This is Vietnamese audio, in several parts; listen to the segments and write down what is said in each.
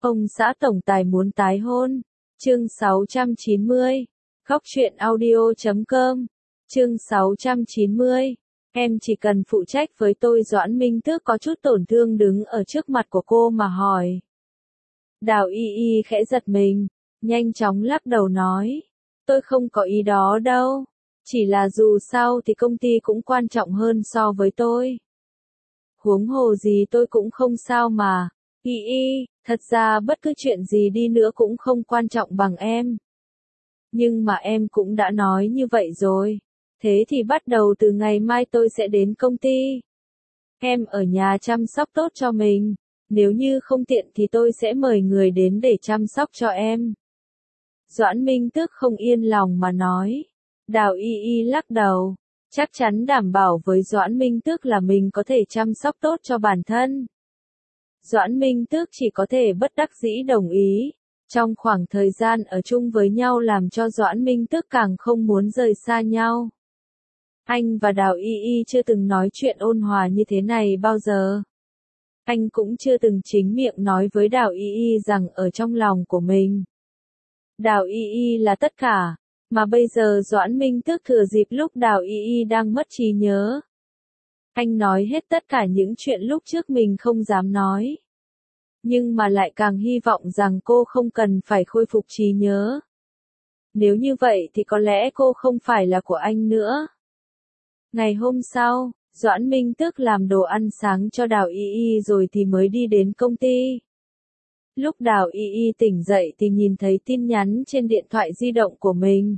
Ông xã tổng tài muốn tái hôn. Chương 690. Góc truyện audio.com. Chương 690. Em chỉ cần phụ trách với tôi. Doãn Minh Tước có chút tổn thương đứng ở trước mặt của cô mà hỏi. Đào Y Y khẽ giật mình, nhanh chóng lắc đầu nói. Tôi không có ý đó đâu. Chỉ là dù sao thì công ty cũng quan trọng hơn so với tôi. Huống hồ gì tôi cũng không sao mà. Y Y, thật ra bất cứ chuyện gì đi nữa cũng không quan trọng bằng em. Nhưng mà em cũng đã nói như vậy rồi. Thế thì bắt đầu từ ngày mai tôi sẽ đến công ty. Em ở nhà chăm sóc tốt cho mình. Nếu như không tiện thì tôi sẽ mời người đến để chăm sóc cho em. Doãn Minh Tước không yên lòng mà nói. Đào Y Y lắc đầu. Chắc chắn đảm bảo với Doãn Minh Tước là mình có thể chăm sóc tốt cho bản thân. Doãn Minh Tước chỉ có thể bất đắc dĩ đồng ý. Trong khoảng thời gian ở chung với nhau làm cho Doãn Minh Tước càng không muốn rời xa nhau. Anh và Đào Y Y chưa từng nói chuyện ôn hòa như thế này bao giờ. Anh cũng chưa từng chính miệng nói với Đào Y Y rằng ở trong lòng của mình. Đào Y Y là tất cả, mà bây giờ Doãn Minh Tước thừa dịp lúc Đào Y Y đang mất trí nhớ. Anh nói hết tất cả những chuyện lúc trước mình không dám nói. Nhưng mà lại càng hy vọng rằng cô không cần phải khôi phục trí nhớ. Nếu như vậy thì có lẽ cô không phải là của anh nữa. Ngày hôm sau, Doãn Minh Tước làm đồ ăn sáng cho Đào Y Y rồi thì mới đi đến công ty. Lúc Đào Y Y tỉnh dậy thì nhìn thấy tin nhắn trên điện thoại di động của mình.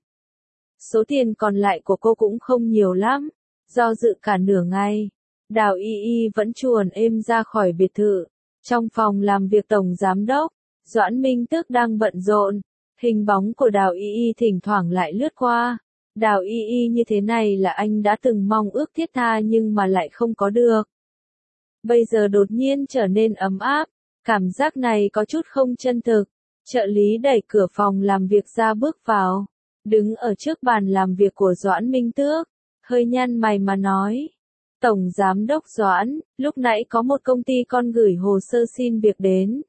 Số tiền còn lại của cô cũng không nhiều lắm. Do dự cả nửa ngày, Đào Y Y vẫn chuồn êm ra khỏi biệt thự. Trong phòng làm việc tổng giám đốc, Doãn Minh Tước đang bận rộn. Hình bóng của Đào Y Y thỉnh thoảng lại lướt qua. Đào Y Y như thế này là anh đã từng mong ước thiết tha nhưng mà lại không có được. Bây giờ đột nhiên trở nên ấm áp. Cảm giác này có chút không chân thực. Trợ lý đẩy cửa phòng làm việc ra bước vào. Đứng ở trước bàn làm việc của Doãn Minh Tước. Hơi nhăn mày mà nói. Tổng giám đốc Doãn, lúc nãy có một công ty con gửi hồ sơ xin việc đến.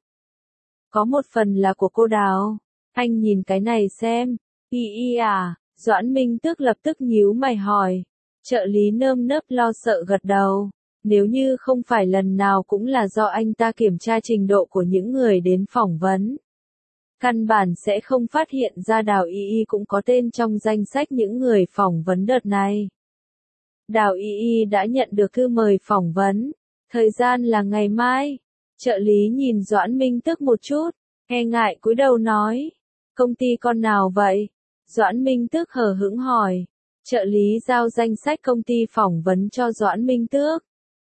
Có một phần là của cô Đào. Anh nhìn cái này xem. Y Y à? Doãn Minh Tước lập tức nhíu mày hỏi. Trợ lý nơm nớp lo sợ gật đầu. Nếu như không phải lần nào cũng là do anh ta kiểm tra trình độ của những người đến phỏng vấn. Căn bản sẽ không phát hiện ra Đào Y Y cũng có tên trong danh sách những người phỏng vấn đợt này. Đào Y Y đã nhận được thư mời phỏng vấn. Thời gian là ngày mai. Trợ lý nhìn Doãn Minh Tước một chút, e ngại cúi đầu nói. Công ty con nào vậy? Doãn Minh Tước hờ hững hỏi. Trợ lý giao danh sách công ty phỏng vấn cho Doãn Minh Tước.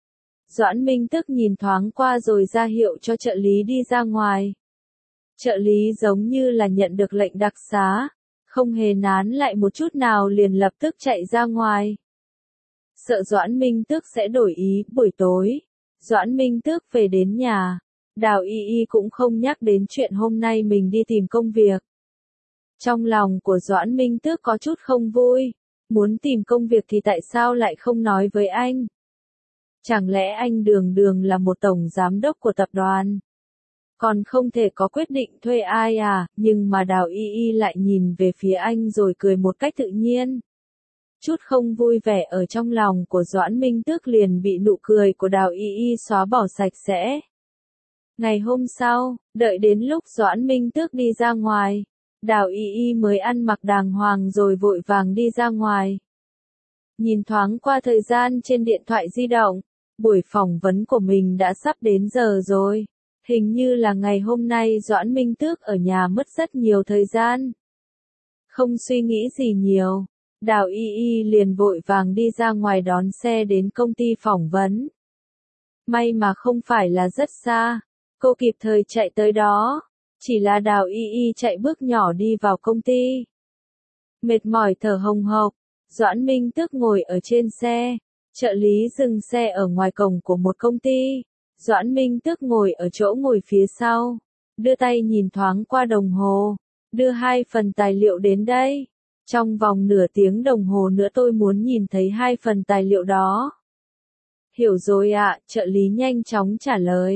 Doãn Minh Tước nhìn thoáng qua rồi ra hiệu cho trợ lý đi ra ngoài. Trợ lý giống như là nhận được lệnh đặc xá, không hề nán lại một chút nào liền lập tức chạy ra ngoài. Sợ Doãn Minh Tước sẽ đổi ý. Buổi tối, Doãn Minh Tước về đến nhà. Đào Y Y cũng không nhắc đến chuyện hôm nay mình đi tìm công việc. Trong lòng của Doãn Minh Tước có chút không vui. Muốn tìm công việc thì tại sao lại không nói với anh? Chẳng lẽ anh đường đường là một tổng giám đốc của tập đoàn? Còn không thể có quyết định thuê ai à? Nhưng mà Đào Y Y lại nhìn về phía anh rồi cười một cách tự nhiên. Chút không vui vẻ ở trong lòng của Doãn Minh Tước liền bị nụ cười của Đào Y Y xóa bỏ sạch sẽ. Ngày hôm sau, đợi đến lúc Doãn Minh Tước đi ra ngoài, Đào Y Y mới ăn mặc đàng hoàng rồi vội vàng đi ra ngoài. Nhìn thoáng qua thời gian trên điện thoại di động, buổi phỏng vấn của mình đã sắp đến giờ rồi. Hình như là ngày hôm nay Doãn Minh Tước ở nhà mất rất nhiều thời gian. Không suy nghĩ gì nhiều, Đào Y Y liền vội vàng đi ra ngoài đón xe đến công ty phỏng vấn. May mà không phải là rất xa, cô kịp thời chạy tới đó. Chỉ là Đào Y Y chạy bước nhỏ đi vào công ty. Mệt mỏi thở hồng hộc, Doãn Minh Tước ngồi ở trên xe. Trợ lý dừng xe ở ngoài cổng của một công ty. Doãn Minh Tước ngồi ở chỗ ngồi phía sau. Đưa tay nhìn thoáng qua đồng hồ. Đưa 2 phần tài liệu đến đây. Trong vòng nửa tiếng đồng hồ nữa tôi muốn nhìn thấy 2 phần tài liệu đó. Hiểu rồi ạ, trợ lý nhanh chóng trả lời.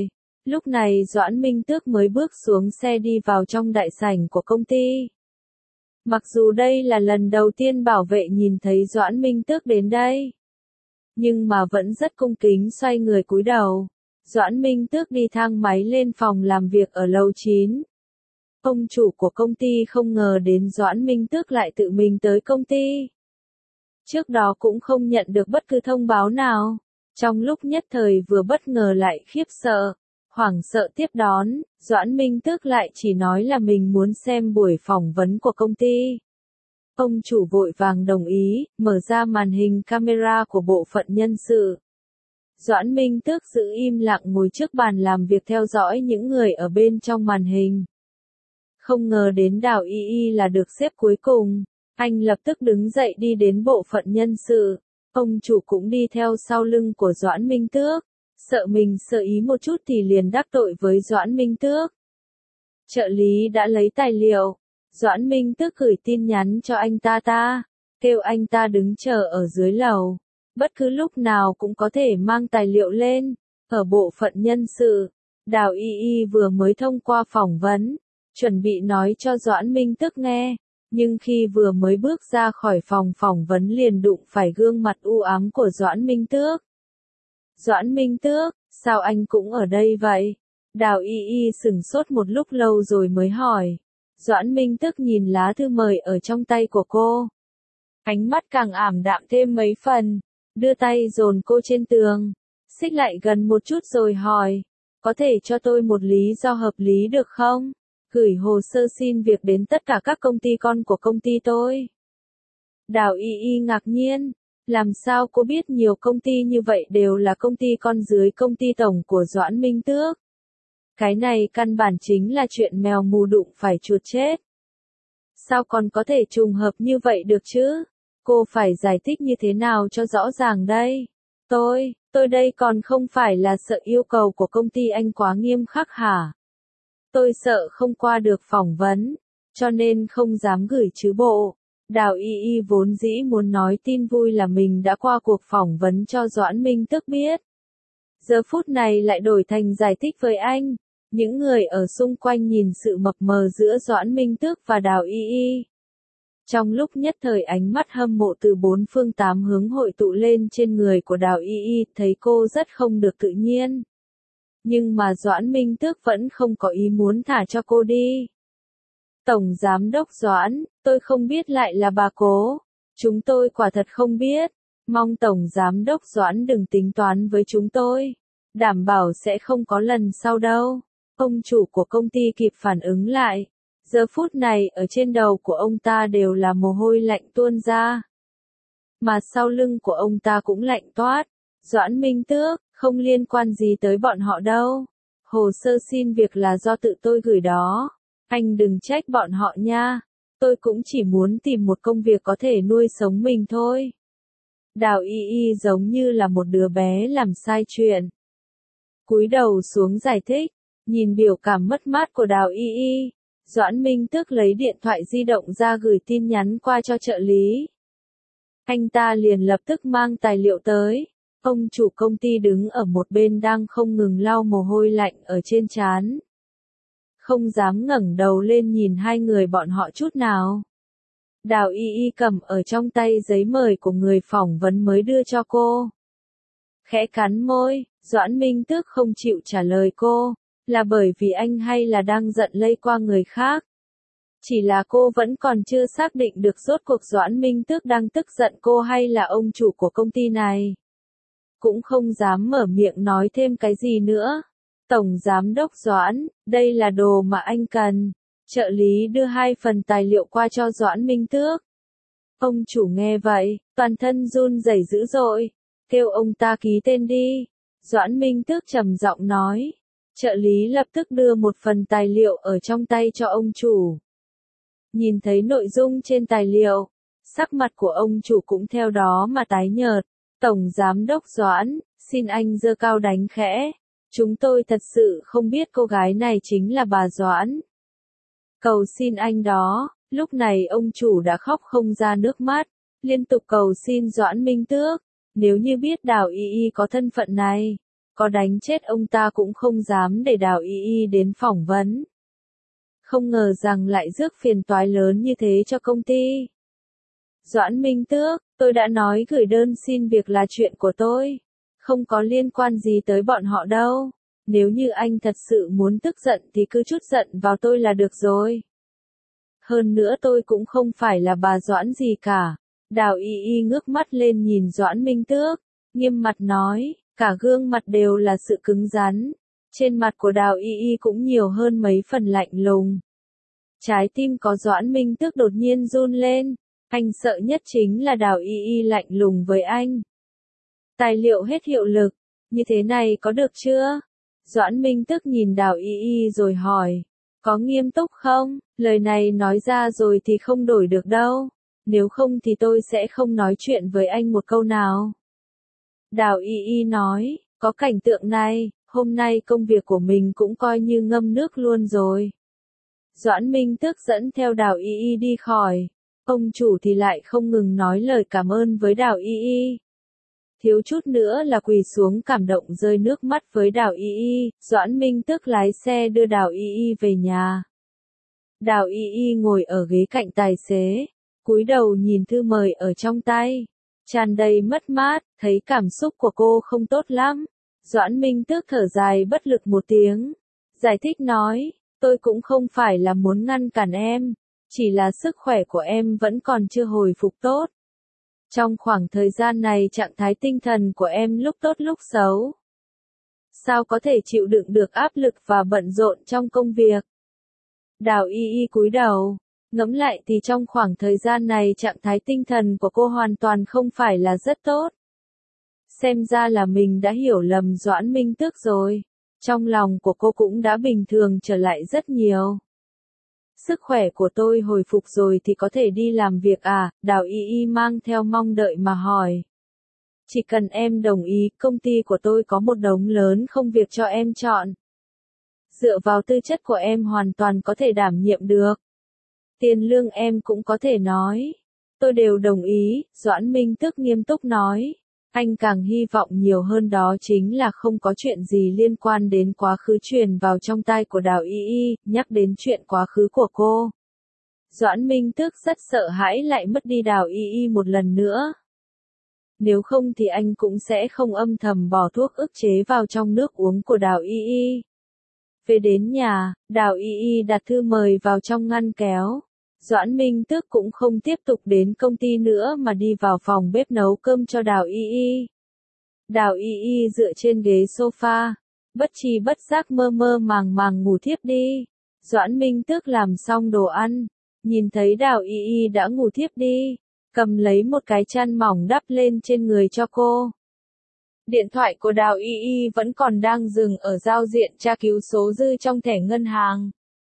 Lúc này Doãn Minh Tước mới bước xuống xe đi vào trong đại sảnh của công ty. Mặc dù đây là lần đầu tiên bảo vệ nhìn thấy Doãn Minh Tước đến đây, nhưng mà vẫn rất cung kính xoay người cúi đầu. Doãn Minh Tước đi thang máy lên phòng làm việc ở lầu 9. Ông chủ của công ty không ngờ đến Doãn Minh Tước lại tự mình tới công ty. Trước đó cũng không nhận được bất cứ thông báo nào. Trong lúc nhất thời vừa bất ngờ lại khiếp sợ, hoảng sợ tiếp đón, Doãn Minh Tước lại chỉ nói là mình muốn xem buổi phỏng vấn của công ty. Ông chủ vội vàng đồng ý, mở ra màn hình camera của bộ phận nhân sự. Doãn Minh Tước giữ im lặng ngồi trước bàn làm việc theo dõi những người ở bên trong màn hình. Không ngờ đến Đào Y Y là được xếp cuối cùng. Anh lập tức đứng dậy đi đến bộ phận nhân sự. Ông chủ cũng đi theo sau lưng của Doãn Minh Tước. Sợ mình sơ ý một chút thì liền đắc tội với Doãn Minh Tước. Trợ lý đã lấy tài liệu. Doãn Minh Tước gửi tin nhắn cho anh ta, kêu anh ta đứng chờ ở dưới lầu. Bất cứ lúc nào cũng có thể mang tài liệu lên. Ở bộ phận nhân sự, Đào Y Y vừa mới thông qua phỏng vấn, chuẩn bị nói cho Doãn Minh Tước nghe. Nhưng khi vừa mới bước ra khỏi phòng phỏng vấn liền đụng phải gương mặt u ám của Doãn Minh Tước. Doãn Minh Tước, sao anh cũng ở đây vậy? Đào Y Y sửng sốt một lúc lâu rồi mới hỏi. Doãn Minh Tước nhìn lá thư mời ở trong tay của cô. Ánh mắt càng ảm đạm thêm mấy phần, đưa tay dồn cô trên tường, xích lại gần một chút rồi hỏi. Có thể cho tôi một lý do hợp lý được không? Gửi hồ sơ xin việc đến tất cả các công ty con của công ty tôi. Đào Y Y ngạc nhiên. Làm sao cô biết nhiều công ty như vậy đều là công ty con dưới công ty tổng của Doãn Minh Tước? Cái này căn bản chính là chuyện mèo mù đụng phải chuột chết. Sao còn có thể trùng hợp như vậy được chứ? Cô phải giải thích như thế nào cho rõ ràng đây? Tôi đây còn không phải là sợ yêu cầu của công ty anh quá nghiêm khắc hả? Tôi sợ không qua được phỏng vấn, cho nên không dám gửi chứ bộ. Đào Y Y vốn dĩ muốn nói tin vui là mình đã qua cuộc phỏng vấn cho Doãn Minh Tước biết. Giờ phút này lại đổi thành giải thích với anh. Những người ở xung quanh nhìn sự mập mờ giữa Doãn Minh Tước và Đào Y Y. Trong lúc nhất thời ánh mắt hâm mộ từ bốn phương tám hướng hội tụ lên trên người của Đào Y Y, thấy cô rất không được tự nhiên. Nhưng mà Doãn Minh Tước vẫn không có ý muốn thả cho cô đi. Tổng Giám đốc Doãn, tôi không biết lại là bà Cố. Chúng tôi quả thật không biết. Mong Tổng Giám đốc Doãn đừng tính toán với chúng tôi. Đảm bảo sẽ không có lần sau đâu. Ông chủ của công ty kịp phản ứng lại. Giờ phút này ở trên đầu của ông ta đều là mồ hôi lạnh tuôn ra. Mà sau lưng của ông ta cũng lạnh toát. Doãn Minh Tước, không liên quan gì tới bọn họ đâu. Hồ sơ xin việc là do tự tôi gửi đó. Anh đừng trách bọn họ nha. Tôi cũng chỉ muốn tìm một công việc có thể nuôi sống mình thôi. Đào Y Y giống như là một đứa bé làm sai chuyện. Cúi đầu xuống giải thích, nhìn biểu cảm mất mát của Đào Y Y. Doãn Minh Tước lấy điện thoại di động ra gửi tin nhắn qua cho trợ lý. Anh ta liền lập tức mang tài liệu tới. Ông chủ công ty đứng ở một bên đang không ngừng lau mồ hôi lạnh ở trên trán. Không dám ngẩng đầu lên nhìn hai người bọn họ chút nào. Đào Y Y cầm ở trong tay giấy mời của người phỏng vấn mới đưa cho cô. Khẽ cắn môi, Doãn Minh Tước không chịu trả lời cô. Là bởi vì anh hay là đang giận lây qua người khác? Chỉ là cô vẫn còn chưa xác định được rốt cuộc Doãn Minh Tước đang tức giận cô hay là ông chủ của công ty này. Cũng không dám mở miệng nói thêm cái gì nữa. Tổng Giám đốc Doãn, đây là đồ mà anh cần. Trợ lý đưa 2 phần tài liệu qua cho Doãn Minh Tước. Ông chủ nghe vậy, toàn thân run rẩy dữ dội. Kêu ông ta ký tên đi. Doãn Minh Tước trầm giọng nói. Trợ lý lập tức đưa một phần tài liệu ở trong tay cho ông chủ. Nhìn thấy nội dung trên tài liệu, sắc mặt của ông chủ cũng theo đó mà tái nhợt. Tổng Giám đốc Doãn, xin anh giơ cao đánh khẽ. Chúng tôi thật sự không biết cô gái này chính là bà Doãn. Cầu xin anh đó. Lúc này ông chủ đã khóc không ra nước mắt, liên tục cầu xin Doãn Minh Tước. Nếu như biết Đào Y Y có thân phận này, có đánh chết ông ta cũng không dám để Đào Y Y đến phỏng vấn. Không ngờ rằng lại rước phiền toái lớn như thế cho công ty. Doãn Minh Tước, tôi đã nói gửi đơn xin việc là chuyện của tôi. Không có liên quan gì tới bọn họ đâu. Nếu như anh thật sự muốn tức giận thì cứ trút giận vào tôi là được rồi. Hơn nữa tôi cũng không phải là bà Doãn gì cả. Đào Y Y ngước mắt lên nhìn Doãn Minh Tước, nghiêm mặt nói, cả gương mặt đều là sự cứng rắn. Trên mặt của Đào Y Y cũng nhiều hơn mấy phần lạnh lùng. Trái tim có Doãn Minh Tước đột nhiên run lên. Anh sợ nhất chính là Đào Y Y lạnh lùng với anh. Tài liệu hết hiệu lực, như thế này có được chưa? Doãn Minh Tước nhìn Đào Y Y rồi hỏi, có nghiêm túc không? Lời này nói ra rồi thì không đổi được đâu. Nếu không thì tôi sẽ không nói chuyện với anh một câu nào. Đào Y Y nói, có cảnh tượng này, hôm nay công việc của mình cũng coi như ngâm nước luôn rồi. Doãn Minh Tước dẫn theo Đào Y Y đi khỏi. Ông chủ thì lại không ngừng nói lời cảm ơn với Đào Y Y. Thiếu chút nữa là quỳ xuống cảm động rơi nước mắt với Đào Y Y. Doãn Minh Tước lái xe đưa Đào Y Y về nhà. Đào Y Y ngồi ở ghế cạnh tài xế, cúi đầu nhìn thư mời ở trong tay, tràn đầy mất mát, thấy cảm xúc của cô không tốt lắm. Doãn Minh Tước thở dài bất lực một tiếng, giải thích nói, tôi cũng không phải là muốn ngăn cản em, chỉ là sức khỏe của em vẫn còn chưa hồi phục tốt. Trong khoảng thời gian này trạng thái tinh thần của em lúc tốt lúc xấu. Sao có thể chịu đựng được áp lực và bận rộn trong công việc? Đào Y Y cúi đầu, ngẫm lại thì trong khoảng thời gian này trạng thái tinh thần của cô hoàn toàn không phải là rất tốt. Xem ra là mình đã hiểu lầm Doãn Minh Tước rồi. Trong lòng của cô cũng đã bình thường trở lại rất nhiều. Sức khỏe của tôi hồi phục rồi thì có thể đi làm việc à? Đào Y Y mang theo mong đợi mà hỏi. Chỉ cần em đồng ý, công ty của tôi có một đống lớn công việc cho em chọn. Dựa vào tư chất của em hoàn toàn có thể đảm nhiệm được. Tiền lương em cũng có thể nói. Tôi đều đồng ý, Doãn Minh Tước nghiêm túc nói. Anh càng hy vọng nhiều hơn đó chính là không có chuyện gì liên quan đến quá khứ truyền vào trong tai của Đào Y Y, nhắc đến chuyện quá khứ của cô. Doãn Minh Tước rất sợ hãi lại mất đi Đào Y Y một lần nữa. Nếu không thì anh cũng sẽ không âm thầm bỏ thuốc ức chế vào trong nước uống của Đào Y Y. Về đến nhà, Đào Y Y đặt thư mời vào trong ngăn kéo. Doãn Minh Tước cũng không tiếp tục đến công ty nữa mà đi vào phòng bếp nấu cơm cho Đào Y Y. Đào Y Y dựa trên ghế sofa, bất tri bất giác mơ mơ màng màng ngủ thiếp đi. Doãn Minh Tước làm xong đồ ăn, nhìn thấy Đào Y Y đã ngủ thiếp đi, cầm lấy một cái chăn mỏng đắp lên trên người cho cô. Điện thoại của Đào Y Y vẫn còn đang dừng ở giao diện tra cứu số dư trong thẻ ngân hàng.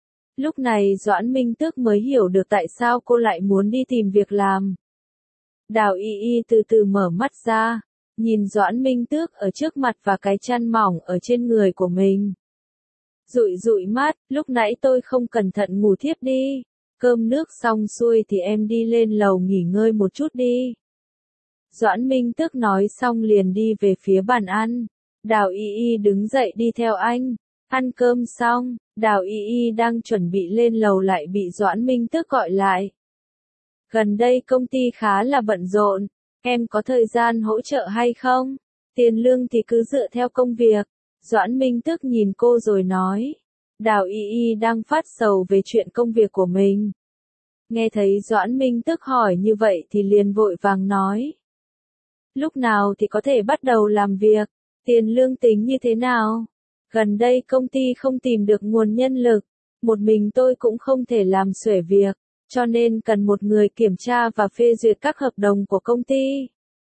Lúc này Doãn Minh Tước mới hiểu được tại sao cô lại muốn đi tìm việc làm. Đào Y Y từ từ mở mắt ra, nhìn Doãn Minh Tước ở trước mặt và cái chăn mỏng ở trên người của mình. Dụi dụi mắt, lúc nãy tôi không cẩn thận ngủ thiếp đi. Cơm nước xong xuôi thì em đi lên lầu nghỉ ngơi một chút đi. Doãn Minh Tước nói xong liền đi về phía bàn ăn. Đào Y Y đứng dậy đi theo anh. Ăn cơm xong, Đào Y Y đang chuẩn bị lên lầu lại bị Doãn Minh Tước gọi lại. Gần đây công ty khá là bận rộn, em có thời gian hỗ trợ hay không? Tiền lương thì cứ dựa theo công việc. Doãn Minh Tước nhìn cô rồi nói. Đào Y Y đang phát sầu về chuyện công việc của mình. Nghe thấy Doãn Minh Tước hỏi như vậy thì liền vội vàng nói. Lúc nào thì có thể bắt đầu làm việc? Tiền lương tính như thế nào? Gần đây công ty không tìm được nguồn nhân lực, một mình tôi cũng không thể làm xuể việc, cho nên cần một người kiểm tra và phê duyệt các hợp đồng của công ty.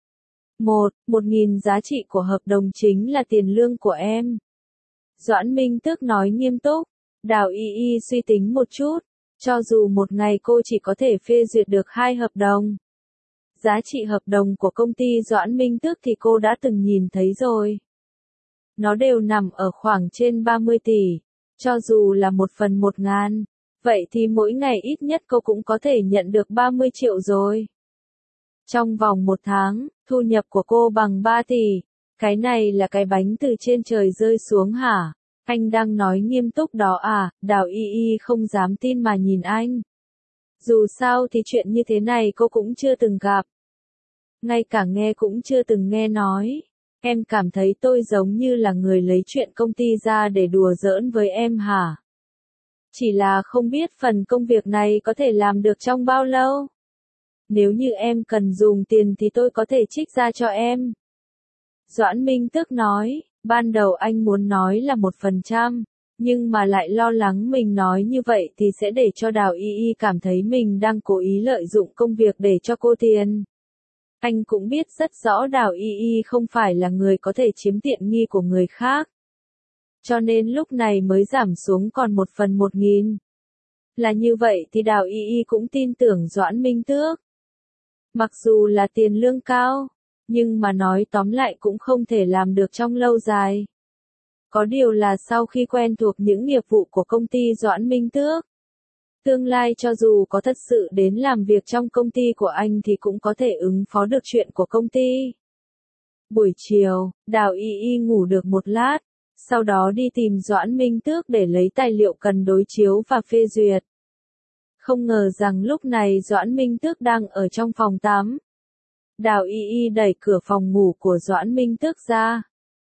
1.000 giá trị của hợp đồng chính là tiền lương của em. Doãn Minh Tước nói nghiêm túc. Đào Y Y suy tính một chút, cho dù một ngày cô chỉ có thể phê duyệt được 2 hợp đồng. Giá trị hợp đồng của công ty Doãn Minh Tước thì cô đã từng nhìn thấy rồi. Nó đều nằm ở khoảng trên 30 tỷ. Cho dù là 1/1000, vậy thì mỗi ngày ít nhất cô cũng có thể nhận được 30 triệu rồi. Trong vòng 1 tháng, thu nhập của cô bằng 3 tỷ. Cái này là cái bánh từ trên trời rơi xuống hả? Anh đang nói nghiêm túc đó à? Đào Y Y không dám tin mà nhìn anh. Dù sao thì chuyện như thế này cô cũng chưa từng gặp. Ngay cả nghe cũng chưa từng nghe nói. Em cảm thấy tôi giống như là người lấy chuyện công ty ra để đùa giỡn với em hả? Chỉ là không biết phần công việc này có thể làm được trong bao lâu. Nếu như em cần dùng tiền thì tôi có thể trích ra cho em. Doãn Minh Tước nói, ban đầu anh muốn nói là 1%, nhưng mà lại lo lắng mình nói như vậy thì sẽ để cho Đào Y Y cảm thấy mình đang cố ý lợi dụng công việc để cho cô tiền. Anh cũng biết rất rõ Đào Y Y không phải là người có thể chiếm tiện nghi của người khác. Cho nên lúc này mới giảm xuống còn 1/1000. Là như vậy thì Đào Y Y cũng tin tưởng Doãn Minh Tước. Mặc dù là tiền lương cao, nhưng mà nói tóm lại cũng không thể làm được trong lâu dài. Có điều là sau khi quen thuộc những nghiệp vụ của công ty Doãn Minh Tước, tương lai cho dù có thật sự đến làm việc trong công ty của anh thì cũng có thể ứng phó được chuyện của công ty. Buổi chiều, Đào Y Y ngủ được một lát, sau đó đi tìm Doãn Minh Tước để lấy tài liệu cần đối chiếu và phê duyệt. Không ngờ rằng lúc này Doãn Minh Tước đang ở trong phòng tắm. Đào Y Y đẩy cửa phòng ngủ của Doãn Minh Tước ra.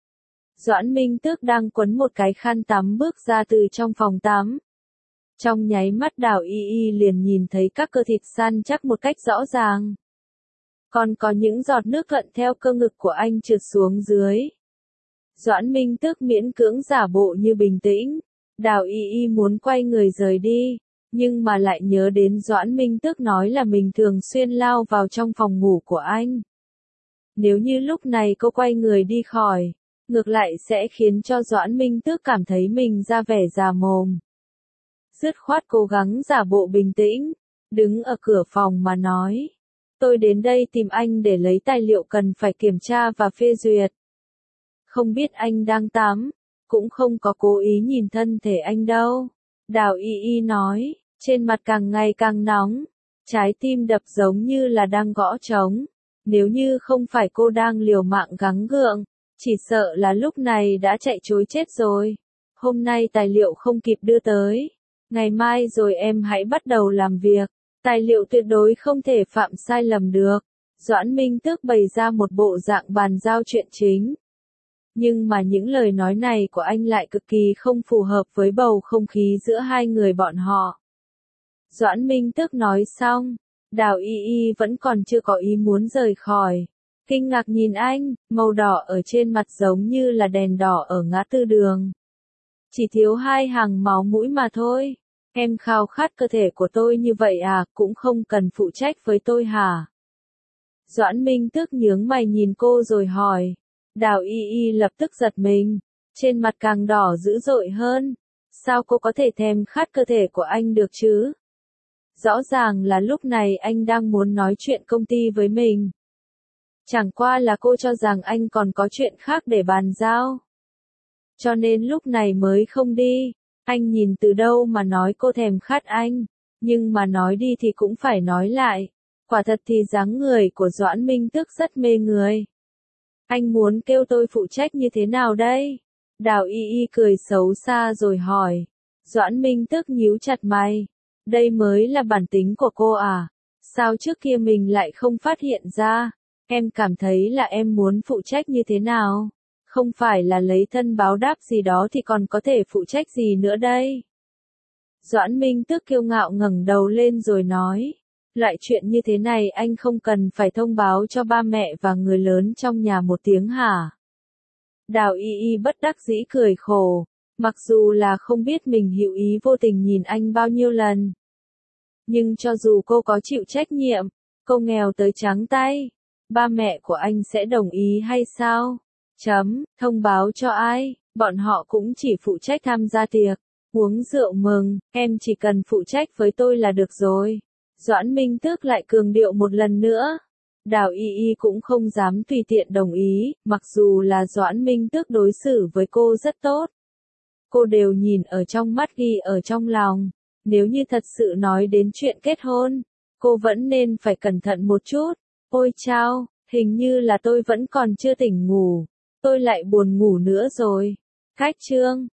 Doãn Minh Tước đang quấn một cái khăn tắm bước ra từ trong phòng tắm. Trong nháy mắt Đào Y Y liền nhìn thấy các cơ thịt săn chắc một cách rõ ràng. Còn có những giọt nước thuận theo cơ ngực của anh trượt xuống dưới. Doãn Minh Tước miễn cưỡng giả bộ như bình tĩnh. Đào Y Y muốn quay người rời đi, nhưng mà lại nhớ đến Doãn Minh Tước nói là mình thường xuyên lao vào trong phòng ngủ của anh. Nếu như lúc này cô quay người đi khỏi, ngược lại sẽ khiến cho Doãn Minh Tước cảm thấy mình ra vẻ già mồm. Dứt khoát cố gắng giả bộ bình tĩnh, đứng ở cửa phòng mà nói. Tôi đến đây tìm anh để lấy tài liệu cần phải kiểm tra và phê duyệt. Không biết anh đang tắm, cũng không có cố ý nhìn thân thể anh đâu. Đào Y Y nói, trên mặt càng ngày càng nóng, trái tim đập giống như là đang gõ trống. Nếu như không phải cô đang liều mạng gắng gượng, chỉ sợ là lúc này đã chạy trối chết rồi. Hôm nay tài liệu không kịp đưa tới. Ngày mai rồi em hãy bắt đầu làm việc. Tài liệu tuyệt đối không thể phạm sai lầm được. Doãn Minh Tước bày ra một bộ dạng bàn giao chuyện chính. Nhưng mà những lời nói này của anh lại cực kỳ không phù hợp với bầu không khí giữa hai người bọn họ. Doãn Minh Tước nói xong, Đào Y Y vẫn còn chưa có ý muốn rời khỏi. Kinh ngạc nhìn anh, màu đỏ ở trên mặt giống như là đèn đỏ ở ngã tư đường. Chỉ thiếu 2 hàng máu mũi mà thôi. Em khao khát cơ thể của tôi như vậy à, cũng không cần phụ trách với tôi hả? Doãn Minh Tước nhướng mày nhìn cô rồi hỏi. Đào Y Y lập tức giật mình, trên mặt càng đỏ dữ dội hơn. Sao cô có thể thèm khát cơ thể của anh được chứ? Rõ ràng là lúc này anh đang muốn nói chuyện công ty với mình. Chẳng qua là cô cho rằng anh còn có chuyện khác để bàn giao. Cho nên lúc này mới không đi. Anh nhìn từ đâu mà nói cô thèm khát anh. Nhưng mà nói đi thì cũng phải nói lại. Quả thật thì dáng người của Doãn Minh Tước rất mê người. Anh muốn kêu tôi phụ trách như thế nào đây? Đào Y Y cười xấu xa rồi hỏi. Doãn Minh Tước nhíu chặt mày. Đây mới là bản tính của cô à? Sao trước kia mình lại không phát hiện ra? Em cảm thấy là em muốn phụ trách như thế nào? Không phải là lấy thân báo đáp gì đó thì còn có thể phụ trách gì nữa đây? Doãn Minh Tước kiêu ngạo ngẩng đầu lên rồi nói. Loại chuyện như thế này anh không cần phải thông báo cho ba mẹ và người lớn trong nhà một tiếng hả? Đào Y Y bất đắc dĩ cười khổ. Mặc dù là không biết mình hữu ý vô tình nhìn anh bao nhiêu lần. Nhưng cho dù cô có chịu trách nhiệm, cô nghèo tới trắng tay, ba mẹ của anh sẽ đồng ý hay sao? Thông báo cho ai, bọn họ cũng chỉ phụ trách tham gia tiệc, uống rượu mừng, em chỉ cần phụ trách với tôi là được rồi. Doãn Minh Tước lại cường điệu một lần nữa. Đào Y Y cũng không dám tùy tiện đồng ý, mặc dù là Doãn Minh Tước đối xử với cô rất tốt. Cô đều nhìn ở trong mắt ghi ở trong lòng. Nếu như thật sự nói đến chuyện kết hôn, cô vẫn nên phải cẩn thận một chút. Ôi chao, hình như là tôi vẫn còn chưa tỉnh ngủ. Tôi lại buồn ngủ nữa rồi. Khách trương.